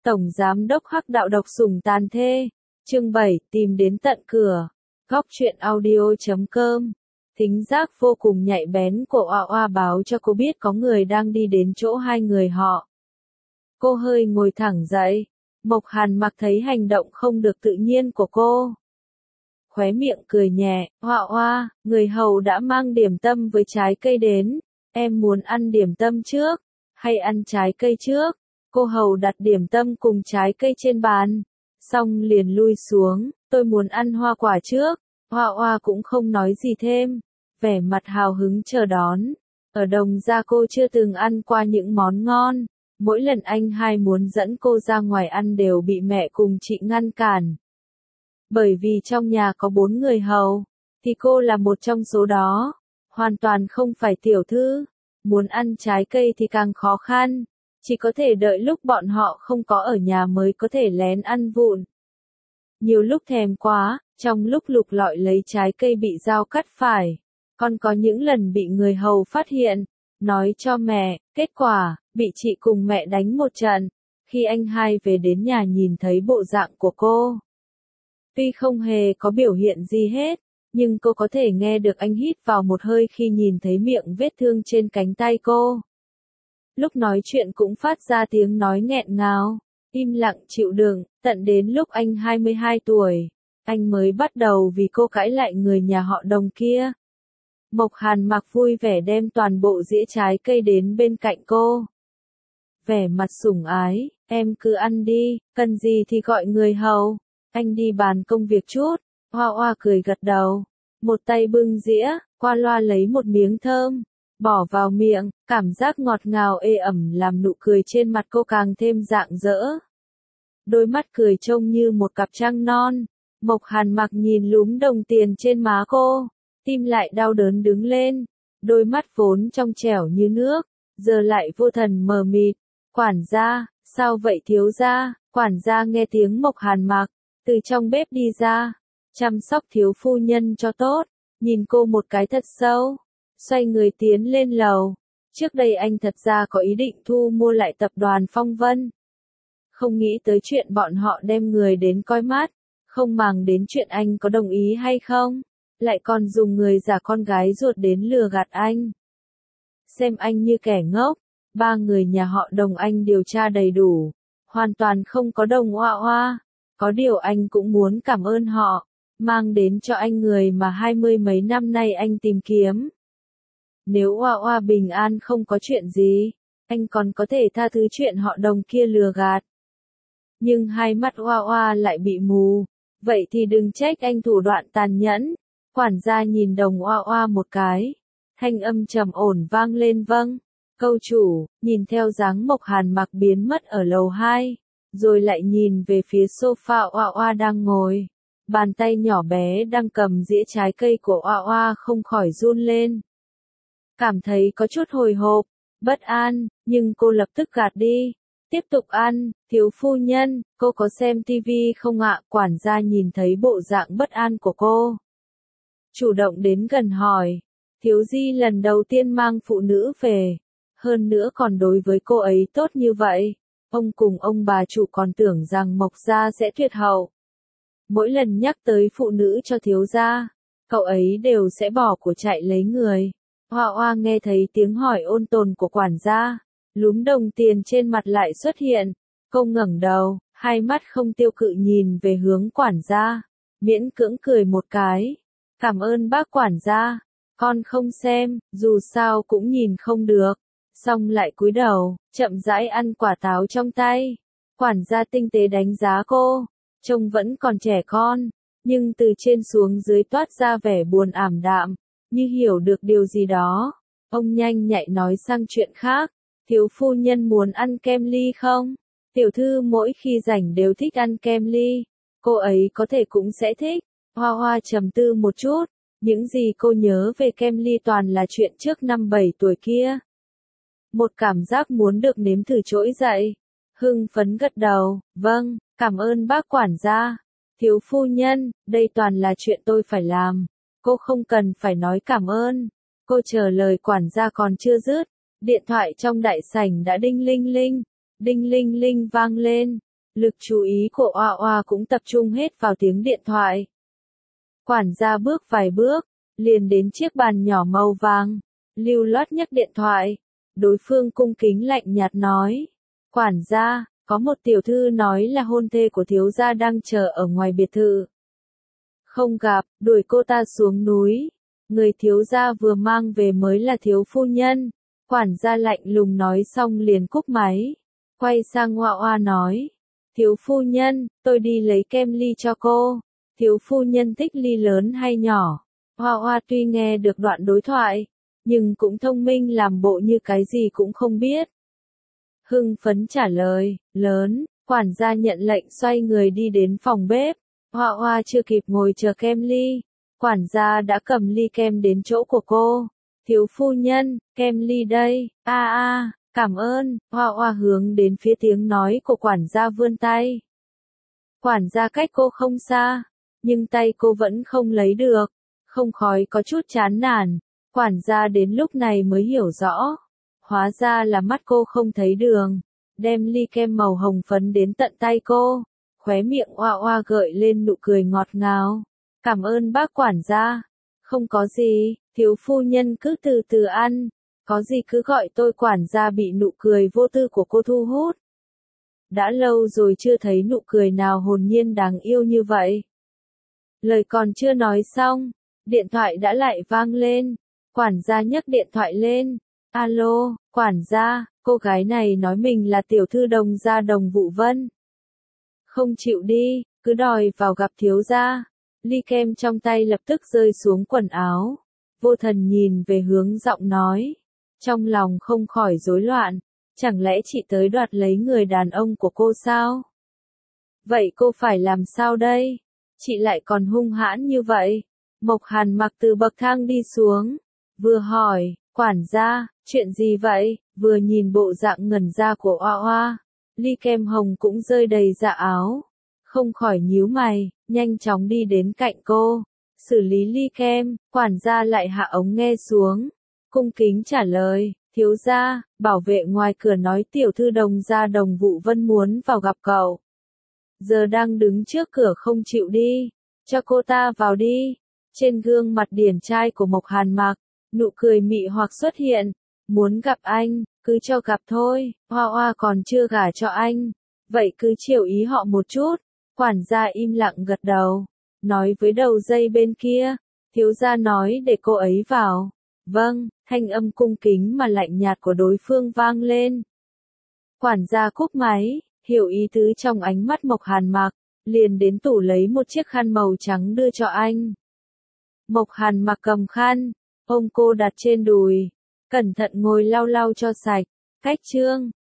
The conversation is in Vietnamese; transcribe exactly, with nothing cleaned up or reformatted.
Tổng Giám đốc Hắc Đạo độc sủng tàn thê. Chương bảy, tìm đến tận cửa. Góc truyện audio chấm com. Thính giác vô cùng nhạy bén của Oa Oa báo cho cô biết có người đang đi đến chỗ hai người họ. Cô hơi ngồi thẳng dậy. Mộc Hàn Mặc thấy hành động không được tự nhiên của cô. Khóe miệng cười nhẹ, Oa Oa, người hầu đã mang điểm tâm với trái cây đến. Em muốn ăn điểm tâm trước, hay ăn trái cây trước? Cô hầu đặt điểm tâm cùng trái cây trên bàn. Xong liền lui xuống, tôi muốn ăn hoa quả trước. Oa Oa cũng không nói gì thêm. Vẻ mặt hào hứng chờ đón. Ở Đồng Gia cô chưa từng ăn qua những món ngon. Mỗi lần anh hai muốn dẫn cô ra ngoài ăn đều bị mẹ cùng chị ngăn cản. Bởi vì trong nhà có bốn người hầu, thì cô là một trong số đó. Hoàn toàn không phải tiểu thư. Muốn ăn trái cây thì càng khó khăn. Chỉ có thể đợi lúc bọn họ không có ở nhà mới có thể lén ăn vụn. Nhiều lúc thèm quá, trong lúc lục lọi lấy trái cây bị dao cắt phải. Còn có những lần bị người hầu phát hiện, nói cho mẹ, kết quả, bị chị cùng mẹ đánh một trận. Khi anh hai về đến nhà nhìn thấy bộ dạng của cô. Tuy không hề có biểu hiện gì hết, nhưng cô có thể nghe được anh hít vào một hơi khi nhìn thấy miệng vết thương trên cánh tay cô. Lúc nói chuyện cũng phát ra tiếng nói nghẹn ngào, im lặng chịu đựng, tận đến lúc anh hai mươi hai tuổi, anh mới bắt đầu vì cô cãi lại người nhà họ Đồng kia. Mộc Hàn Mặc vui vẻ đem toàn bộ dĩa trái cây đến bên cạnh cô. Vẻ mặt sủng ái, em cứ ăn đi, cần gì thì gọi người hầu, anh đi bàn công việc chút. Oa Oa cười gật đầu, một tay bưng dĩa, qua loa lấy một miếng thơm. Bỏ vào miệng, cảm giác ngọt ngào ê ẩm làm nụ cười trên mặt cô càng thêm rạng rỡ. Đôi mắt cười trông như một cặp trăng non. Mộc Hàn Mặc nhìn lúm đồng tiền trên má cô, tim lại đau đớn đứng lên. Đôi mắt vốn trong trẻo như nước, giờ lại vô thần mờ mịt. Quản gia, sao vậy thiếu gia? Quản gia nghe tiếng Mộc Hàn Mặc, từ trong bếp đi ra. Chăm sóc thiếu phu nhân cho tốt, nhìn cô một cái thật sâu. Xoay người tiến lên lầu. Trước đây anh thật ra có ý định thu mua lại tập đoàn Phong Vân. Không nghĩ tới chuyện bọn họ đem người đến coi mắt. Không màng đến chuyện anh có đồng ý hay không. Lại còn dùng người giả con gái ruột đến lừa gạt anh. Xem anh như kẻ ngốc. Ba người nhà họ Đồng anh điều tra đầy đủ. Hoàn toàn không có Đồng Oa Oa. Có điều anh cũng muốn cảm ơn họ. Mang đến cho anh người mà hai mươi mấy năm nay anh tìm kiếm. Nếu Oa Oa bình an không có chuyện gì, anh còn có thể tha thứ chuyện họ Đồng kia lừa gạt. Nhưng hai mắt Oa Oa lại bị mù, vậy thì đừng trách anh thủ đoạn tàn nhẫn. Quản gia nhìn Đồng Oa Oa một cái, thanh âm trầm ổn vang lên vâng. Câu chủ, nhìn theo dáng Mộc Hàn Mặc biến mất ở lầu hai, rồi lại nhìn về phía sofa Oa Oa đang ngồi. Bàn tay nhỏ bé đang cầm dĩa trái cây của Oa Oa không khỏi run lên. Cảm thấy có chút hồi hộp, bất an, nhưng cô lập tức gạt đi. Tiếp tục ăn, thiếu phu nhân, cô có xem tivi không ạ? Quản gia nhìn thấy bộ dạng bất an của cô. Chủ động đến gần hỏi, thiếu di lần đầu tiên mang phụ nữ về. Hơn nữa còn đối với cô ấy tốt như vậy. Ông cùng ông bà chủ còn tưởng rằng Mộc gia sẽ tuyệt hậu. Mỗi lần nhắc tới phụ nữ cho thiếu gia, cậu ấy đều sẽ bỏ của chạy lấy người. Oa Oa nghe thấy tiếng hỏi ôn tồn của quản gia, lúm đồng tiền trên mặt lại xuất hiện. Cô ngẩng đầu, hai mắt không tiêu cự nhìn về hướng quản gia, miễn cưỡng cười một cái. Cảm ơn bác quản gia, con không xem, dù sao cũng nhìn không được. Xong lại cúi đầu, chậm rãi ăn quả táo trong tay. Quản gia tinh tế đánh giá cô, trông vẫn còn trẻ con, nhưng từ trên xuống dưới toát ra vẻ buồn ảm đạm. Như hiểu được điều gì đó, ông nhanh nhạy nói sang chuyện khác. Thiếu phu nhân muốn ăn kem ly không? Tiểu thư mỗi khi rảnh đều thích ăn kem ly. Cô ấy có thể cũng sẽ thích. Hoa Hoa trầm tư một chút. Những gì cô nhớ về kem ly toàn là chuyện trước năm bảy tuổi kia. Một cảm giác muốn được nếm thử trỗi dậy. Hưng phấn gật đầu, vâng, cảm ơn bác quản gia. Thiếu phu nhân, đây toàn là chuyện tôi phải làm. Cô không cần phải nói cảm ơn. Cô chờ lời quản gia còn chưa dứt. Điện thoại trong đại sảnh đã đinh linh linh. Đinh linh linh vang lên. Lực chú ý của Oa Oa cũng tập trung hết vào tiếng điện thoại. Quản gia bước vài bước, liền đến chiếc bàn nhỏ màu vàng, lưu loát nhấc điện thoại. Đối phương cung kính lạnh nhạt nói, quản gia, có một tiểu thư nói là hôn thê của thiếu gia đang chờ ở ngoài biệt thự. Không gặp, đuổi cô ta xuống núi. Người thiếu gia vừa mang về mới là thiếu phu nhân. Quản gia lạnh lùng nói xong liền cúp máy. Quay sang Oa Oa nói, thiếu phu nhân, tôi đi lấy kem ly cho cô. Thiếu phu nhân thích ly lớn hay nhỏ? Oa Oa tuy nghe được đoạn đối thoại, nhưng cũng thông minh làm bộ như cái gì cũng không biết. Hưng phấn trả lời, lớn. Quản gia nhận lệnh xoay người đi đến phòng bếp. Oa Oa chưa kịp ngồi chờ kem ly, quản gia đã cầm ly kem đến chỗ của cô. Thiếu phu nhân, kem ly đây. A a, cảm ơn. Oa Oa hướng đến phía tiếng nói của quản gia vươn tay. Quản gia cách cô không xa, nhưng tay cô vẫn không lấy được, không khỏi có chút chán nản. Quản gia đến lúc này mới hiểu rõ, hóa ra là mắt cô không thấy đường, đem ly kem màu hồng phấn đến tận tay cô. Khóe miệng Oa Oa gợi lên nụ cười ngọt ngào. Cảm ơn bác quản gia. Không có gì, thiếu phu nhân cứ từ từ ăn. Có gì cứ gọi tôi quản gia. Bị nụ cười vô tư của cô thu hút. Đã lâu rồi chưa thấy nụ cười nào hồn nhiên đáng yêu như vậy. Lời còn chưa nói xong, điện thoại đã lại vang lên. Quản gia nhấc điện thoại lên. Alo, quản gia, cô gái này nói mình là tiểu thư Đồng gia Đồng Vũ Vân. Không chịu đi, cứ đòi vào gặp thiếu gia. Ly kem trong tay lập tức rơi xuống quần áo. Vô Thần nhìn về hướng giọng nói. Trong lòng không khỏi rối loạn. Chẳng lẽ chị tới đoạt lấy người đàn ông của cô sao? Vậy cô phải làm sao đây? Chị lại còn hung hãn như vậy. Mộc Hàn mặc từ bậc thang đi xuống. Vừa hỏi, quản gia, chuyện gì vậy? Vừa nhìn bộ dạng ngẩn ra của Oa Oa. Ly kem hồng cũng rơi đầy dạ áo. Không khỏi nhíu mày, nhanh chóng đi đến cạnh cô. Xử lý ly kem, quản gia lại hạ ống nghe xuống. Cung kính trả lời, thiếu gia, bảo vệ ngoài cửa nói tiểu thư Đồng gia Đồng Vũ Vân muốn vào gặp cậu. Giờ đang đứng trước cửa không chịu đi, cho cô ta vào đi. Trên gương mặt điển trai của Mộc Hàn Mặc, nụ cười mị hoặc xuất hiện. Muốn gặp anh, cứ cho gặp thôi, Oa Oa còn chưa gả cho anh. Vậy cứ chiều ý họ một chút. Quản gia im lặng gật đầu. Nói với đầu dây bên kia. Thiếu gia nói để cô ấy vào. Vâng, thanh âm cung kính mà lạnh nhạt của đối phương vang lên. Quản gia cúp máy, hiểu ý tứ trong ánh mắt Mộc Hàn Mặc, liền đến tủ lấy một chiếc khăn màu trắng đưa cho anh. Mộc Hàn Mặc cầm khăn, ôm cô đặt trên đùi, cẩn thận ngồi lau lau cho sạch. Cách chương